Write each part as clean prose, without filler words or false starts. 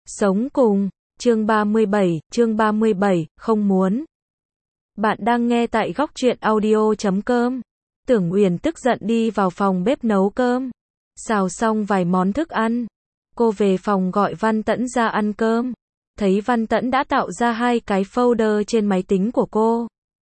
Sống cùng, chương 37, không muốn. Bạn đang nghe tại Góc Truyện Audio.com. Tưởng Uyển tức giận đi vào phòng bếp nấu cơm. Xào xong vài món thức ăn. Cô về phòng gọi Văn Tẫn ra ăn cơm. Thấy Văn Tẫn đã tạo ra 2 cái folder trên máy tính của cô.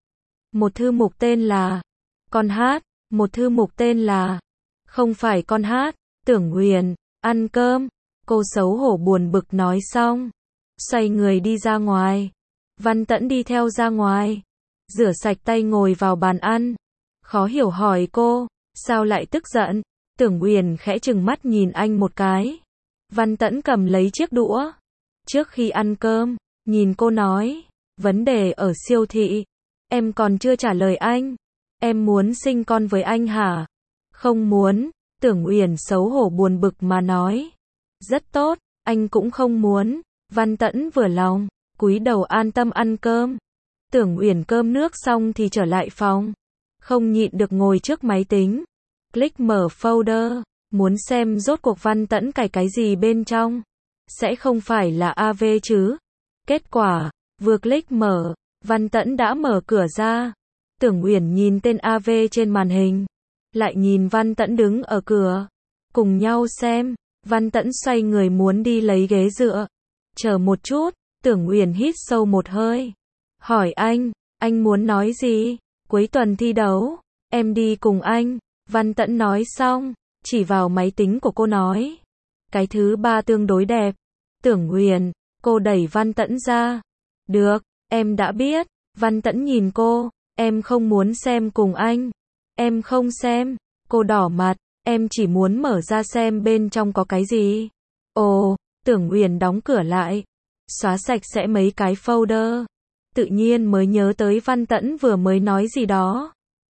Một thư mục tên là Con hát, một thư mục tên là Không phải con hát. Tưởng Uyển, ăn cơm. Cô xấu hổ buồn bực nói xong, xoay người đi ra ngoài. Văn Tẫn đi theo ra ngoài, rửa sạch tay ngồi vào bàn ăn. Khó hiểu hỏi cô, sao lại tức giận? Tưởng Uyển khẽ trừng mắt nhìn anh một cái. Văn Tẫn cầm lấy chiếc đũa. Trước khi ăn cơm, nhìn cô nói, vấn đề ở siêu thị. Em còn chưa trả lời anh. Em muốn sinh con với anh hả? Không muốn. Tưởng Uyển xấu hổ buồn bực mà nói. Rất tốt, anh cũng không muốn. Văn Tẫn vừa lòng, cúi đầu an tâm ăn cơm. Tưởng Uyển cơm nước xong thì trở lại phòng. Không nhịn được ngồi trước máy tính. Click mở folder, muốn xem rốt cuộc Văn Tẫn cài cái gì bên trong. Sẽ không phải là AV chứ? Kết quả, vừa click mở, Văn Tẫn đã mở cửa ra. Tưởng Uyển nhìn tên AV trên màn hình, lại nhìn Văn Tẫn đứng ở cửa. Cùng nhau xem. Văn Tẫn xoay người muốn đi lấy ghế dựa. Chờ một chút, Tưởng Uyển hít sâu một hơi. Hỏi anh muốn nói gì? Cuối tuần thi đấu, em đi cùng anh. Văn Tẫn nói xong, chỉ vào máy tính của cô nói. Cái thứ 3 tương đối đẹp. Tưởng Uyển, cô đẩy Văn Tẫn ra. Được, em đã biết. Văn Tẫn nhìn cô, em không muốn xem cùng anh. Em không xem. Cô đỏ mặt. Em chỉ muốn mở ra xem bên trong có cái gì. Ồ, Tưởng Uyển đóng cửa lại, xóa sạch sẽ mấy cái folder. Tự nhiên mới nhớ tới Văn Tẫn vừa mới nói gì đó.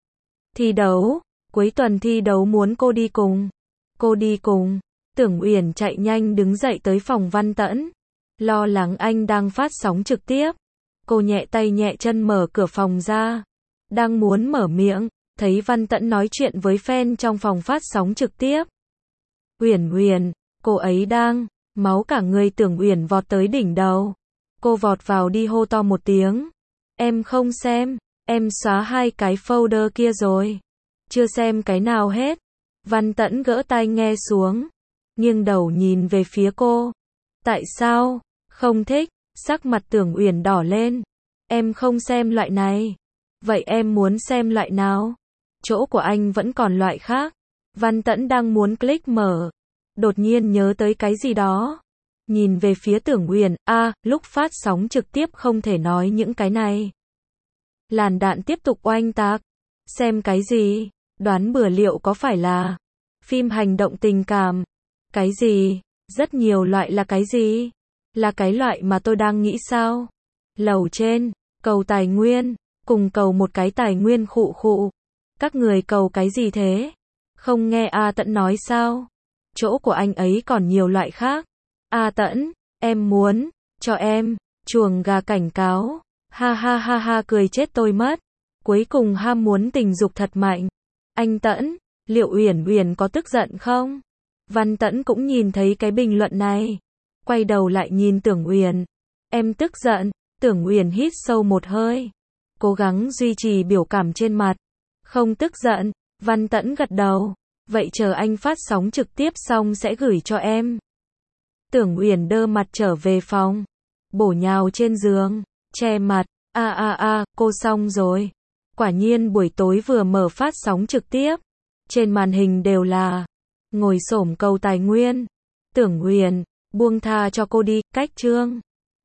Thi đấu, cuối tuần thi đấu muốn cô đi cùng. Cô đi cùng. Tưởng Uyển chạy nhanh đứng dậy tới phòng Văn Tẫn. Lo lắng anh đang phát sóng trực tiếp. Cô nhẹ tay nhẹ chân mở cửa phòng ra. Đang muốn mở miệng, thấy Văn Tẫn nói chuyện với fan trong phòng phát sóng trực tiếp. Uyển, cô ấy đang, máu cả người. Tưởng Uyển vọt tới đỉnh đầu. Cô vọt vào đi hô to một tiếng. Em không xem, em xóa 2 cái folder kia rồi. Chưa xem cái nào hết. Văn Tẫn gỡ tai nghe xuống, nghiêng đầu nhìn về phía cô. Tại sao? Không thích. Sắc mặt Tưởng Uyển đỏ lên. Em không xem loại này. Vậy em muốn xem loại nào? Chỗ của anh vẫn còn loại khác. Văn Tẫn đang muốn click mở, đột nhiên nhớ tới cái gì đó. Nhìn về phía Tưởng Uyển, lúc phát sóng trực tiếp không thể nói những cái này. Làn đạn tiếp tục oanh tạc. Xem cái gì? Đoán bừa liệu có phải là phim hành động tình cảm? Cái gì? Rất nhiều loại là cái gì? Là cái loại mà tôi đang nghĩ sao? Lầu trên, cầu tài nguyên, cùng cầu một cái tài nguyên khụ khụ. Các người cầu cái gì thế? Không nghe Tẫn nói sao? Chỗ của anh ấy còn nhiều loại khác. Tẫn, em muốn, cho em, chuồng gà cảnh cáo. Ha ha ha ha, cười chết tôi mất. Cuối cùng ham muốn tình dục thật mạnh. Anh Tẫn, liệu Uyển có tức giận không? Văn Tẫn cũng nhìn thấy cái bình luận này. Quay đầu lại nhìn Tưởng Uyển. Em tức giận. Tưởng Uyển hít sâu một hơi, cố gắng duy trì biểu cảm trên mặt. Không tức giận. Văn Tẫn gật đầu. Vậy chờ anh phát sóng trực tiếp xong sẽ gửi cho em. Tưởng Uyển đơ mặt trở về phòng, bổ nhào trên giường, che mặt. Cô xong rồi. Quả nhiên buổi tối vừa mở phát sóng trực tiếp, trên màn hình đều là ngồi xổm cầu tài nguyên. Tưởng Uyển, buông tha cho cô đi. Cách chương